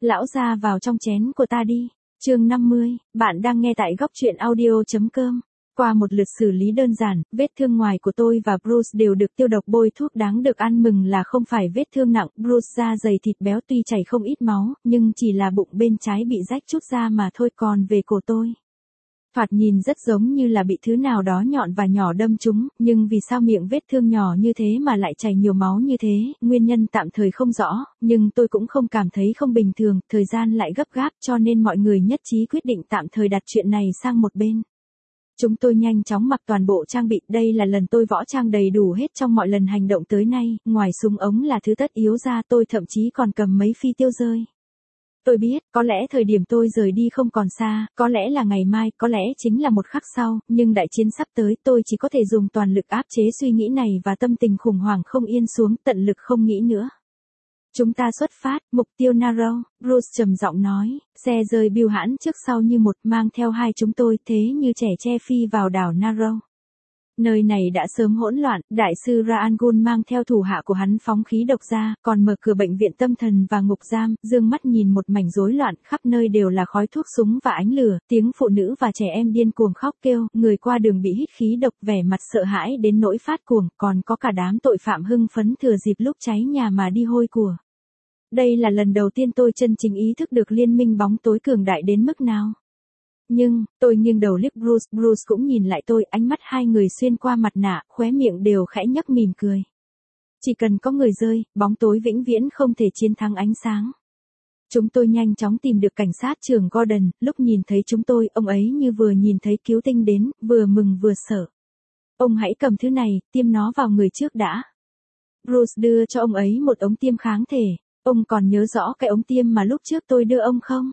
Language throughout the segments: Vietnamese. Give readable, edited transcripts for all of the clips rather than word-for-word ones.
Lão ra vào trong chén của ta đi. Chương 50, bạn đang nghe tại góc truyện audio.com. Qua một lượt xử lý đơn giản, vết thương ngoài của tôi và Bruce đều được tiêu độc bôi thuốc. Đáng được ăn mừng là không phải vết thương nặng. Bruce da dày thịt béo tuy chảy không ít máu, nhưng chỉ là bụng bên trái bị rách chút ra mà thôi. Còn về cổ tôi, thoạt nhìn rất giống như là bị thứ nào đó nhọn và nhỏ đâm trúng, nhưng vì sao miệng vết thương nhỏ như thế mà lại chảy nhiều máu như thế, nguyên nhân tạm thời không rõ, nhưng tôi cũng không cảm thấy không bình thường, thời gian lại gấp gáp cho nên mọi người nhất trí quyết định tạm thời đặt chuyện này sang một bên. Chúng tôi nhanh chóng mặc toàn bộ trang bị, đây là lần tôi võ trang đầy đủ hết trong mọi lần hành động tới nay, ngoài súng ống là thứ tất yếu ra tôi thậm chí còn cầm mấy phi tiêu rơi. Tôi biết, có lẽ thời điểm tôi rời đi không còn xa, có lẽ là ngày mai, có lẽ chính là một khắc sau, nhưng đại chiến sắp tới tôi chỉ có thể dùng toàn lực áp chế suy nghĩ này và tâm tình khủng hoảng không yên xuống, tận lực không nghĩ nữa. Chúng ta xuất phát, mục tiêu Narrow, Bruce trầm giọng nói, xe rơi bưu hãn trước sau như một mang theo hai chúng tôi thế như trẻ che phi vào đảo Narrow. Nơi này đã sớm hỗn loạn, đại sư Ra Gun mang theo thủ hạ của hắn phóng khí độc ra, còn mở cửa bệnh viện tâm thần và ngục giam, dương mắt nhìn một mảnh rối loạn, khắp nơi đều là khói thuốc súng và ánh lửa, tiếng phụ nữ và trẻ em điên cuồng khóc kêu, người qua đường bị hít khí độc vẻ mặt sợ hãi đến nỗi phát cuồng, còn có cả đám tội phạm hưng phấn thừa dịp lúc cháy nhà mà đi hôi của. Đây là lần đầu tiên tôi chân chính ý thức được liên minh bóng tối cường đại đến mức nào. Nhưng, tôi nghiêng đầu liếc Bruce cũng nhìn lại tôi, ánh mắt hai người xuyên qua mặt nạ, khóe miệng đều khẽ nhếch mỉm cười. Chỉ cần có người rơi, bóng tối vĩnh viễn không thể chiến thắng ánh sáng. Chúng tôi nhanh chóng tìm được cảnh sát trưởng Gordon, lúc nhìn thấy chúng tôi, ông ấy như vừa nhìn thấy cứu tinh đến, vừa mừng vừa sợ. Ông hãy cầm thứ này, tiêm nó vào người trước đã. Bruce đưa cho ông ấy một ống tiêm kháng thể, ông còn nhớ rõ cái ống tiêm mà lúc trước tôi đưa ông không?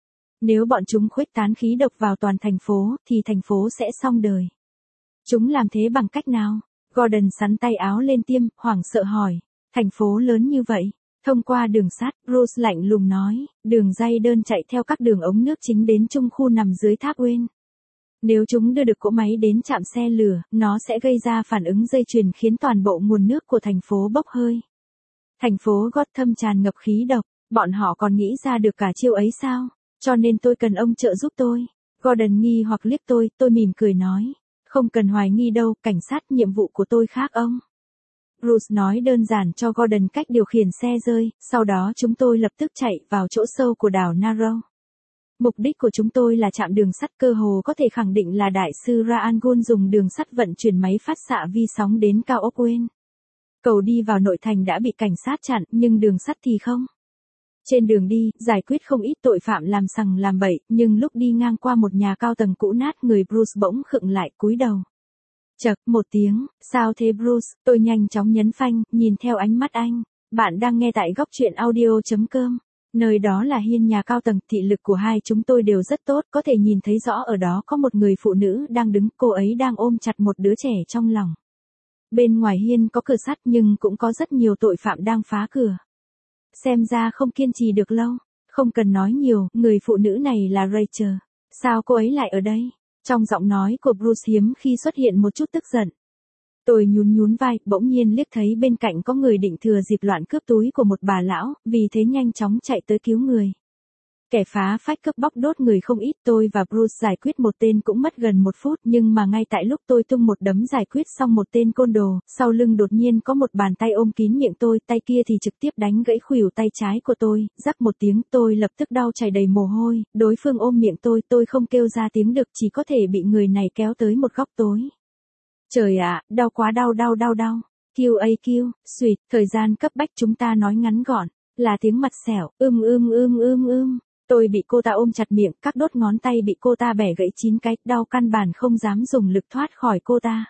Nếu bọn chúng khuếch tán khí độc vào toàn thành phố, thì thành phố sẽ xong đời. Chúng làm thế bằng cách nào? Gordon sắn tay áo lên tiêm, hoảng sợ hỏi. Thành phố lớn như vậy, thông qua đường sắt, Bruce lạnh lùng nói, đường ray đơn chạy theo các đường ống nước chính đến trung khu nằm dưới tháp Wayne. Nếu chúng đưa được cỗ máy đến trạm xe lửa, nó sẽ gây ra phản ứng dây chuyền khiến toàn bộ nguồn nước của thành phố bốc hơi. Thành phố Gotham tràn ngập khí độc, bọn họ còn nghĩ ra được cả chiêu ấy sao? Cho nên tôi cần ông trợ giúp tôi. Gordon nghi hoặc liếc tôi mỉm cười nói. Không cần hoài nghi đâu, cảnh sát, nhiệm vụ của tôi khác ông. Bruce nói đơn giản cho Gordon cách điều khiển xe rơi, sau đó chúng tôi lập tức chạy vào chỗ sâu của đảo Narrow. Mục đích của chúng tôi là chạm đường sắt, cơ hồ có thể khẳng định là đại sư Ra Gun dùng đường sắt vận chuyển máy phát xạ vi sóng đến cao ốc Wayne. Cầu đi vào nội thành đã bị cảnh sát chặn, nhưng đường sắt thì không. Trên đường đi, giải quyết không ít tội phạm làm sằng làm bậy, nhưng lúc đi ngang qua một nhà cao tầng cũ nát, người Bruce bỗng khựng lại, cúi đầu. Chậc, một tiếng, sao thế Bruce? Tôi nhanh chóng nhấn phanh, nhìn theo ánh mắt anh. Bạn đang nghe tại góc truyện audio.com. Nơi đó là hiên nhà cao tầng, thị lực của hai chúng tôi đều rất tốt, có thể nhìn thấy rõ ở đó có một người phụ nữ đang đứng, cô ấy đang ôm chặt một đứa trẻ trong lòng. Bên ngoài hiên có cửa sắt nhưng cũng có rất nhiều tội phạm đang phá cửa. Xem ra không kiên trì được lâu. Không cần nói nhiều, người phụ nữ này là Rachel. Sao cô ấy lại ở đây? Trong giọng nói của Bruce hiếm khi xuất hiện một chút tức giận. Tôi nhún vai, bỗng nhiên liếc thấy bên cạnh có người định thừa dịp loạn cướp túi của một bà lão, vì thế nhanh chóng chạy tới cứu người. Kẻ phá phách cướp bóc đốt người không ít, tôi và Bruce giải quyết một tên cũng mất gần 1 phút, nhưng mà ngay tại lúc tôi tung một đấm giải quyết xong một tên côn đồ, sau lưng đột nhiên có một bàn tay ôm kín miệng tôi, tay kia thì trực tiếp đánh gãy khuỷu tay trái của tôi, rắc một tiếng, tôi lập tức đau chảy đầy mồ hôi, đối phương ôm miệng tôi không kêu ra tiếng được, chỉ có thể bị người này kéo tới một góc tối. Trời ạ, đau quá, đau. QAQ, suýt, thời gian cấp bách, chúng ta nói ngắn gọn, là tiếng mặt xẻo, Tôi bị cô ta ôm chặt miệng, các đốt ngón tay bị cô ta bẻ gãy 9 cái, đau căn bản không dám dùng lực thoát khỏi cô ta.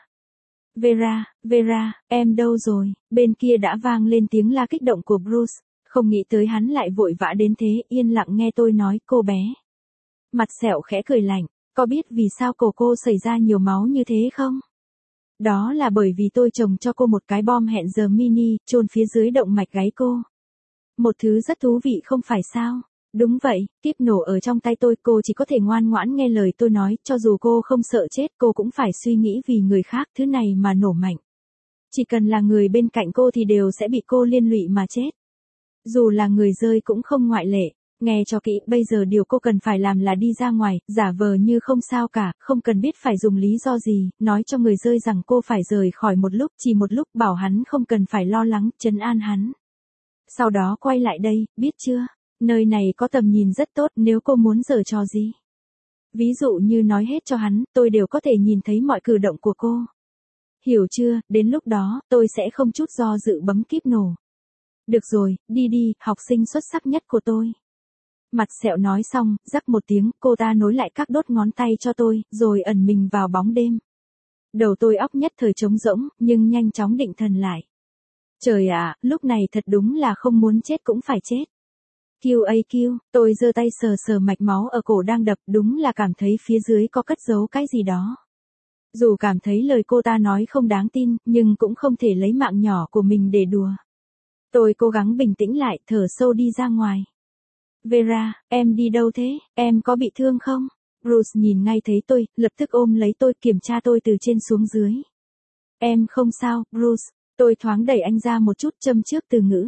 Vera, em đâu rồi? Bên kia đã vang lên tiếng la kích động của Bruce, không nghĩ tới hắn lại vội vã đến thế, yên lặng nghe tôi nói, cô bé. Mặt xẻo khẽ cười lạnh, có biết vì sao cổ cô xảy ra nhiều máu như thế không? Đó là bởi vì tôi trồng cho cô một cái bom hẹn giờ mini, chôn phía dưới động mạch gáy cô. Một thứ rất thú vị không phải sao? Đúng vậy, kíp nổ ở trong tay tôi, cô chỉ có thể ngoan ngoãn nghe lời tôi nói, cho dù cô không sợ chết, cô cũng phải suy nghĩ vì người khác, thứ này mà nổ mạnh. Chỉ cần là người bên cạnh cô thì đều sẽ bị cô liên lụy mà chết. Dù là người rơi cũng không ngoại lệ. Nghe cho kỹ, bây giờ điều cô cần phải làm là đi ra ngoài, giả vờ như không sao cả, không cần biết phải dùng lý do gì, nói cho người rơi rằng cô phải rời khỏi một lúc, chỉ một lúc, bảo hắn không cần phải lo lắng, trấn an hắn. Sau đó quay lại đây, biết chưa? Nơi này có tầm nhìn rất tốt, nếu cô muốn giở trò gì. Ví dụ như nói hết cho hắn, tôi đều có thể nhìn thấy mọi cử động của cô. Hiểu chưa, đến lúc đó, tôi sẽ không chút do dự bấm kíp nổ. Được rồi, đi đi, học sinh xuất sắc nhất của tôi. Mặt sẹo nói xong, rắc một tiếng, cô ta nối lại các đốt ngón tay cho tôi, rồi ẩn mình vào bóng đêm. Đầu tôi óc nhất thời trống rỗng, nhưng nhanh chóng định thần lại. Trời ạ, lúc này thật đúng là không muốn chết cũng phải chết. QAQ, tôi giơ tay sờ sờ mạch máu ở cổ đang đập, đúng là cảm thấy phía dưới có cất giấu cái gì đó. Dù cảm thấy lời cô ta nói không đáng tin, nhưng cũng không thể lấy mạng nhỏ của mình để đùa. Tôi cố gắng bình tĩnh lại, thở sâu đi ra ngoài. Vera, em đi đâu thế, em có bị thương không? Bruce nhìn ngay thấy tôi, lập tức ôm lấy tôi, kiểm tra tôi từ trên xuống dưới. Em không sao, Bruce. Tôi thoáng đẩy anh ra một chút, châm trước từ ngữ.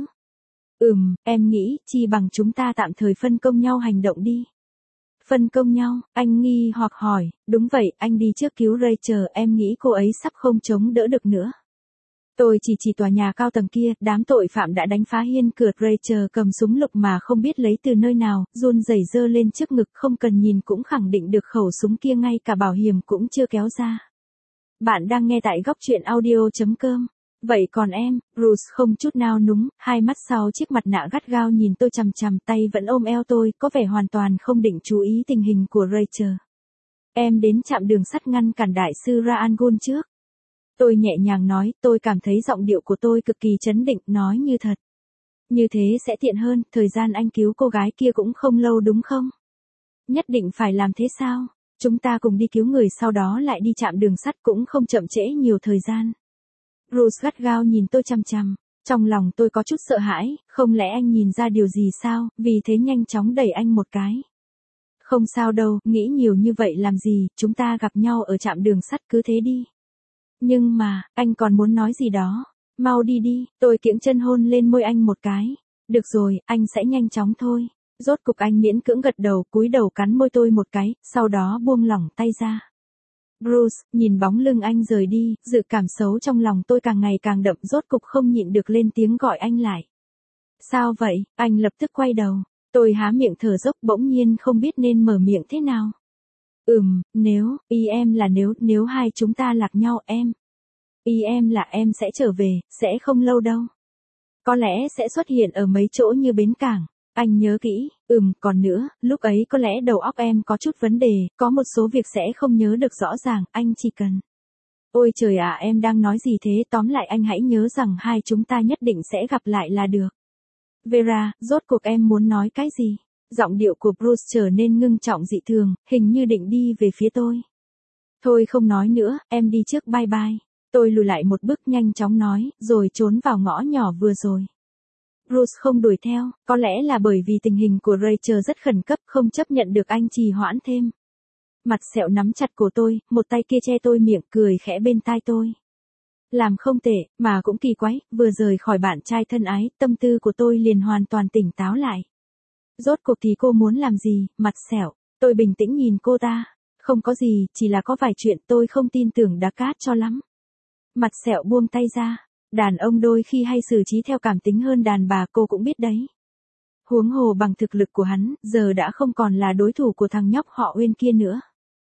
Em nghĩ, chi bằng chúng ta tạm thời phân công nhau hành động đi. Phân công nhau, anh nghi hoặc hỏi, đúng vậy, anh đi trước cứu Rachel, em nghĩ cô ấy sắp không chống đỡ được nữa. Tôi chỉ tòa nhà cao tầng kia, đám tội phạm đã đánh phá hiên cửa, Rachel cầm súng lục mà không biết lấy từ nơi nào, run rẩy giơ lên trước ngực, không cần nhìn cũng khẳng định được khẩu súng kia, ngay cả bảo hiểm cũng chưa kéo ra. Bạn đang nghe tại góc truyện audio.com. Vậy còn em, Bruce không chút nào núng, hai mắt sau chiếc mặt nạ gắt gao nhìn tôi chằm chằm, tay vẫn ôm eo tôi, có vẻ hoàn toàn không định chú ý tình hình của Rachel. Em đến trạm đường sắt ngăn cản đại sư Ra An Gun trước. Tôi nhẹ nhàng nói, tôi cảm thấy giọng điệu của tôi cực kỳ trấn định, nói như thật. Như thế sẽ tiện hơn, thời gian anh cứu cô gái kia cũng không lâu đúng không? Nhất định phải làm thế sao? Chúng ta cùng đi cứu người sau đó lại đi trạm đường sắt cũng không chậm trễ nhiều thời gian. Bruce gắt gao nhìn tôi chằm chằm, trong lòng tôi có chút sợ hãi, không lẽ anh nhìn ra điều gì sao, vì thế nhanh chóng đẩy anh một cái. Không sao đâu, nghĩ nhiều như vậy làm gì, chúng ta gặp nhau ở trạm đường sắt cứ thế đi. Nhưng mà, anh còn muốn nói gì đó, mau đi đi, tôi kiễng chân hôn lên môi anh một cái. Được rồi, anh sẽ nhanh chóng thôi. Rốt cục anh miễn cưỡng gật đầu, cúi đầu cắn môi tôi một cái, sau đó buông lỏng tay ra. Bruce, nhìn bóng lưng anh rời đi, dự cảm xấu trong lòng tôi càng ngày càng đậm, rốt cục không nhịn được lên tiếng gọi anh lại. Sao vậy? Anh lập tức quay đầu. Tôi há miệng thở dốc, bỗng nhiên không biết nên mở miệng thế nào. Ý em là nếu hai chúng ta lạc nhau em. Ý em là em sẽ trở về, sẽ không lâu đâu. Có lẽ sẽ xuất hiện ở mấy chỗ như bến cảng. Anh nhớ kỹ, còn nữa, lúc ấy có lẽ đầu óc em có chút vấn đề, có một số việc sẽ không nhớ được rõ ràng, anh chỉ cần. Ôi trời ạ, em đang nói gì thế, tóm lại anh hãy nhớ rằng hai chúng ta nhất định sẽ gặp lại là được. Vera, rốt cuộc em muốn nói cái gì? Giọng điệu của Bruce trở nên ngưng trọng dị thường, hình như định đi về phía tôi. Thôi không nói nữa, em đi trước, bye bye. Tôi lùi lại một bước nhanh chóng nói, rồi trốn vào ngõ nhỏ vừa rồi. Bruce không đuổi theo, có lẽ là bởi vì tình hình của Rachel rất khẩn cấp, không chấp nhận được anh trì hoãn thêm. Mặt sẹo nắm chặt cổ tôi, một tay kia che tôi miệng, cười khẽ bên tai tôi. Làm không tệ, mà cũng kỳ quái, vừa rời khỏi bạn trai thân ái, tâm tư của tôi liền hoàn toàn tỉnh táo lại. Rốt cuộc thì cô muốn làm gì, mặt sẹo? Tôi bình tĩnh nhìn cô ta. Không có gì, chỉ là có vài chuyện tôi không tin tưởng Dakar cho lắm. Mặt sẹo buông tay ra. Đàn ông đôi khi hay xử trí theo cảm tính hơn đàn bà, cô cũng biết đấy. Huống hồ bằng thực lực của hắn, giờ đã không còn là đối thủ của thằng nhóc họ Uyên kia nữa.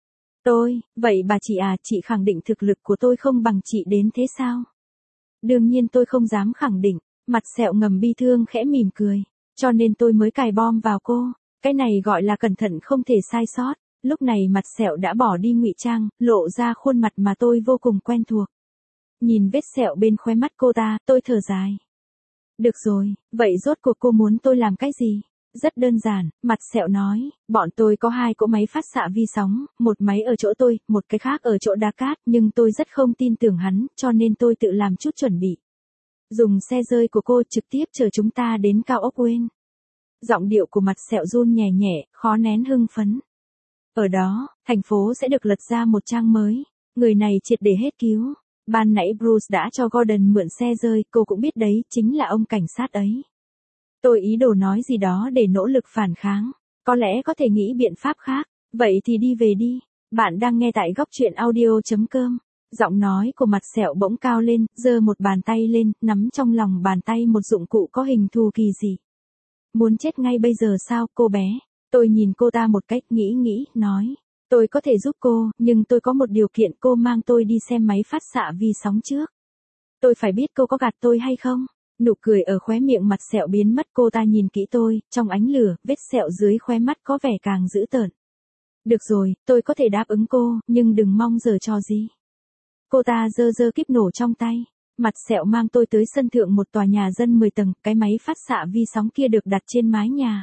Vậy bà chị à, chị khẳng định thực lực của tôi không bằng chị đến thế sao? Đương nhiên tôi không dám khẳng định, mặt sẹo ngầm bi thương khẽ mỉm cười. Cho nên tôi mới cài bom vào cô, cái này gọi là cẩn thận không thể sai sót. Lúc này mặt sẹo đã bỏ đi ngụy trang, lộ ra khuôn mặt mà tôi vô cùng quen thuộc. Nhìn vết sẹo bên khóe mắt cô ta, tôi thở dài. Được rồi, vậy rốt cuộc cô muốn tôi làm cái gì? Rất đơn giản, mặt sẹo nói, bọn tôi có 2 cỗ máy phát xạ vi sóng, một máy ở chỗ tôi, một cái khác ở chỗ Dakar, nhưng tôi rất không tin tưởng hắn, cho nên tôi tự làm chút chuẩn bị. Dùng xe rơi của cô trực tiếp chở chúng ta đến cao ốc Uyên. Giọng điệu của mặt sẹo run nhẹ nhẹ, khó nén hưng phấn. Ở đó, thành phố sẽ được lật ra một trang mới, người này triệt để hết cứu. Ban nãy Bruce đã cho Gordon mượn xe rơi, cô cũng biết đấy, chính là ông cảnh sát ấy. Tôi ý đồ nói gì đó để nỗ lực phản kháng. Có lẽ có thể nghĩ biện pháp khác. Vậy thì đi về đi. Bạn đang nghe tại góc truyện audio.com. Giọng nói của mặt sẹo bỗng cao lên, giơ một bàn tay lên, nắm trong lòng bàn tay một dụng cụ có hình thù kỳ dị. Muốn chết ngay bây giờ sao, cô bé? Tôi nhìn cô ta một cách nghĩ, nói. Tôi có thể giúp cô, nhưng tôi có một điều kiện, cô mang tôi đi xem máy phát xạ vi sóng trước. Tôi phải biết cô có gạt tôi hay không? Nụ cười ở khóe miệng mặt sẹo biến mất, cô ta nhìn kỹ tôi, trong ánh lửa, vết sẹo dưới khóe mắt có vẻ càng dữ tợn. Được rồi, tôi có thể đáp ứng cô, nhưng đừng mong giở trò gì. Cô ta giơ kíp nổ trong tay. Mặt sẹo mang tôi tới sân thượng một tòa nhà dân 10 tầng, cái máy phát xạ vi sóng kia được đặt trên mái nhà.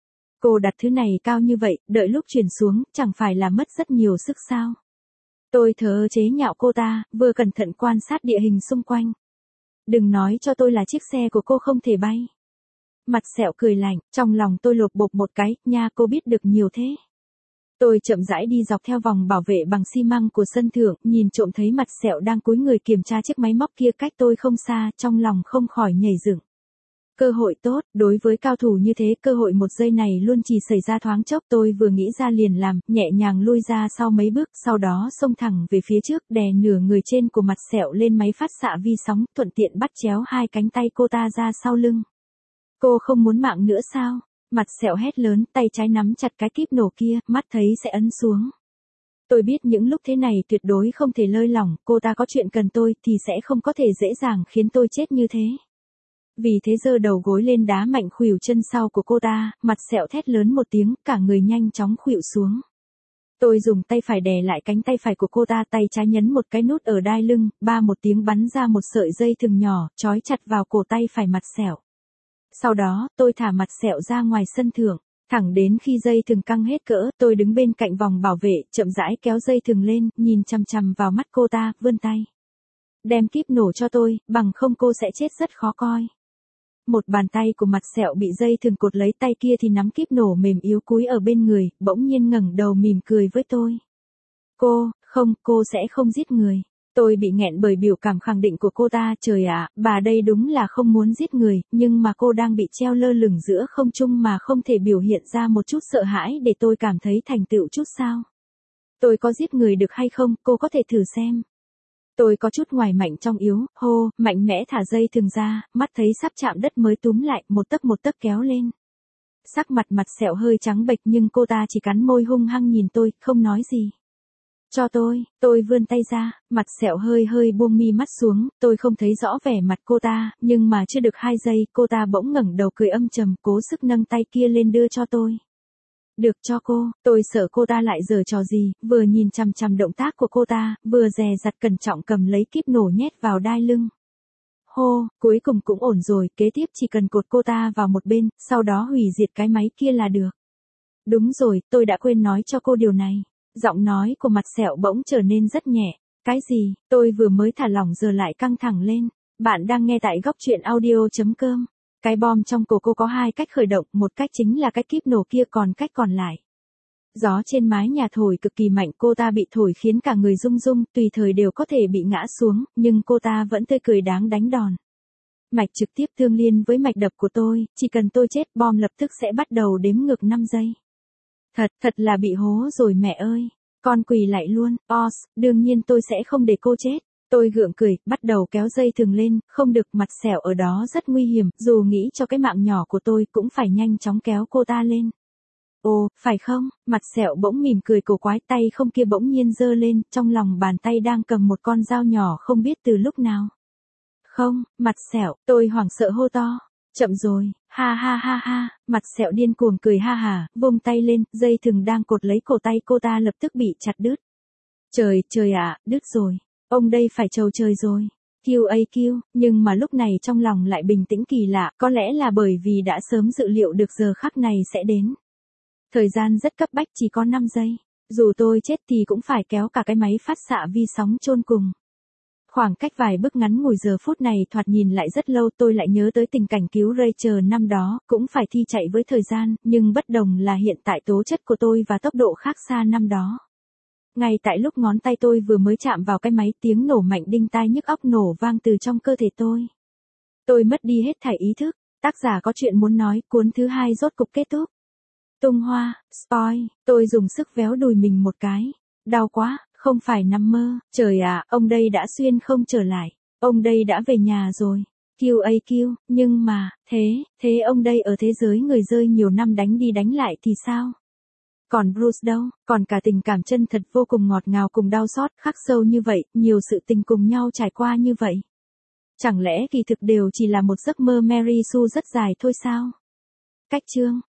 Cô đặt thứ này cao như vậy, đợi lúc chuyển xuống, chẳng phải là mất rất nhiều sức sao? Tôi thờ chế nhạo cô ta, vừa cẩn thận quan sát địa hình xung quanh. Đừng nói cho tôi là chiếc xe của cô không thể bay. Mặt sẹo cười lạnh, trong lòng tôi lột bột một cái, nha, cô biết được nhiều thế. Tôi chậm rãi đi dọc theo vòng bảo vệ bằng xi măng của sân thượng, nhìn trộm thấy mặt sẹo đang cúi người kiểm tra chiếc máy móc kia cách tôi không xa, trong lòng không khỏi nhảy dựng. Cơ hội tốt, đối với cao thủ như thế, cơ hội một giây này luôn chỉ xảy ra thoáng chốc. Tôi vừa nghĩ ra liền làm, nhẹ nhàng lui ra sau mấy bước, sau đó xông thẳng về phía trước, đè nửa người trên của mặt sẹo lên máy phát xạ vi sóng, thuận tiện bắt chéo hai cánh tay cô ta ra sau lưng. Cô không muốn mạng nữa sao? Mặt sẹo hét lớn, tay trái nắm chặt cái kíp nổ kia, mắt thấy sẽ ấn xuống. Tôi biết những lúc thế này tuyệt đối không thể lơi lỏng, cô ta có chuyện cần tôi thì sẽ không có thể dễ dàng khiến tôi chết như thế. Vì thế giơ đầu gối lên đá mạnh khuỷu chân sau của cô ta, mặt sẹo thét lớn một tiếng, cả người nhanh chóng khuỵu xuống. Tôi dùng tay phải đè lại cánh tay phải của cô ta, tay trái nhấn một cái nút ở đai lưng, ba một tiếng bắn ra một sợi dây thừng nhỏ, trói chặt vào cổ tay phải mặt sẹo. Sau đó, tôi thả mặt sẹo ra ngoài sân thượng, thẳng đến khi dây thừng căng hết cỡ, tôi đứng bên cạnh vòng bảo vệ, chậm rãi kéo dây thừng lên, nhìn chằm chằm vào mắt cô ta, vươn tay. Đem kíp nổ cho tôi, bằng không cô sẽ chết rất khó coi. Một bàn tay của mặt sẹo bị dây thừng cột lấy, tay kia thì nắm kíp nổ mềm yếu cúi ở bên người, bỗng nhiên ngẩng đầu mỉm cười với tôi. Cô sẽ không giết người. Tôi bị nghẹn bởi biểu cảm khẳng định của cô ta, trời ạ, bà đây đúng là không muốn giết người, nhưng mà cô đang bị treo lơ lửng giữa không trung mà không thể biểu hiện ra một chút sợ hãi để tôi cảm thấy thành tựu chút sao. Tôi có giết người được hay không, cô có thể thử xem. Tôi có chút ngoài mạnh trong yếu, mạnh mẽ thả dây thừng ra, mắt thấy sắp chạm đất mới túm lại, một tấc kéo lên. Sắc mặt mặt sẹo hơi trắng bệch nhưng cô ta chỉ cắn môi hung hăng nhìn tôi, không nói gì. Cho tôi vươn tay ra, mặt sẹo hơi buông mi mắt xuống, tôi không thấy rõ vẻ mặt cô ta, nhưng mà chưa được 2 giây, cô ta bỗng ngẩng đầu cười âm trầm, cố sức nâng tay kia lên đưa cho tôi. Được cho cô, tôi sợ cô ta lại giở trò gì, vừa nhìn chằm chằm động tác của cô ta, vừa dè dặt cẩn trọng cầm lấy kíp nổ nhét vào đai lưng. Cuối cùng cũng ổn rồi, kế tiếp chỉ cần cột cô ta vào một bên, sau đó hủy diệt cái máy kia là được. Đúng rồi, tôi đã quên nói cho cô điều này. Giọng nói của mặt sẹo bỗng trở nên rất nhẹ. Cái gì? Tôi vừa mới thả lỏng giờ lại căng thẳng lên. Bạn đang nghe tại góc truyện audio.com. Cái bom trong cổ cô có 2 cách khởi động, một cách chính là cái kíp nổ kia, còn cách còn lại. Gió trên mái nhà thổi cực kỳ mạnh, cô ta bị thổi khiến cả người rung rung, tùy thời đều có thể bị ngã xuống, nhưng cô ta vẫn tươi cười đáng đánh đòn. Mạch trực tiếp tương liên với mạch đập của tôi, chỉ cần tôi chết, bom lập tức sẽ bắt đầu đếm ngược 5 giây. Thật là bị hố rồi mẹ ơi. Con quỳ lại luôn, đương nhiên tôi sẽ không để cô chết. Tôi gượng cười, bắt đầu kéo dây thừng lên, không được, mặt sẹo ở đó rất nguy hiểm, dù nghĩ cho cái mạng nhỏ của tôi cũng phải nhanh chóng kéo cô ta lên. Ồ, phải không? Mặt sẹo bỗng mỉm cười cổ quái, tay không kia bỗng nhiên giơ lên, trong lòng bàn tay đang cầm một con dao nhỏ không biết từ lúc nào. Không, mặt sẹo, tôi hoảng sợ hô to. Chậm rồi, ha, mặt sẹo điên cuồng cười ha hả, vung tay lên, dây thừng đang cột lấy cổ tay cô ta lập tức bị chặt đứt. Trời ạ, đứt rồi, ông đây phải trầu trời rồi. QAQ, nhưng mà lúc này trong lòng lại bình tĩnh kỳ lạ, có lẽ là bởi vì đã sớm dự liệu được giờ khắc này sẽ đến. Thời gian rất cấp bách, chỉ có 5 giây. Dù tôi chết thì cũng phải kéo cả cái máy phát xạ vi sóng chôn cùng. Khoảng cách vài bước ngắn ngủi giờ phút này thoạt nhìn lại rất lâu, tôi lại nhớ tới tình cảnh cứu Rachel năm đó, cũng phải thi chạy với thời gian, nhưng bất đồng là hiện tại tố chất của tôi và tốc độ khác xa năm đó. Ngay tại lúc ngón tay tôi vừa mới chạm vào cái máy, tiếng nổ mạnh đinh tai nhức óc nổ vang từ trong cơ thể tôi. Tôi mất đi hết thảy ý thức, Tác giả có chuyện muốn nói, cuốn thứ 2 rốt cục kết thúc. Tung hoa, spoil, tôi dùng sức véo đùi mình một cái. Đau quá, không phải nằm mơ, trời ạ, ông đây đã xuyên không trở lại. Ông đây đã về nhà rồi. QAQ, nhưng mà, thế ông đây ở thế giới người rơi nhiều năm đánh đi đánh lại thì sao? Còn Bruce đâu, còn cả tình cảm chân thật vô cùng ngọt ngào cùng đau xót khắc sâu như vậy, nhiều sự tình cùng nhau trải qua như vậy. Chẳng lẽ kỳ thực đều chỉ là một giấc mơ Mary Sue rất dài thôi sao? Cách chương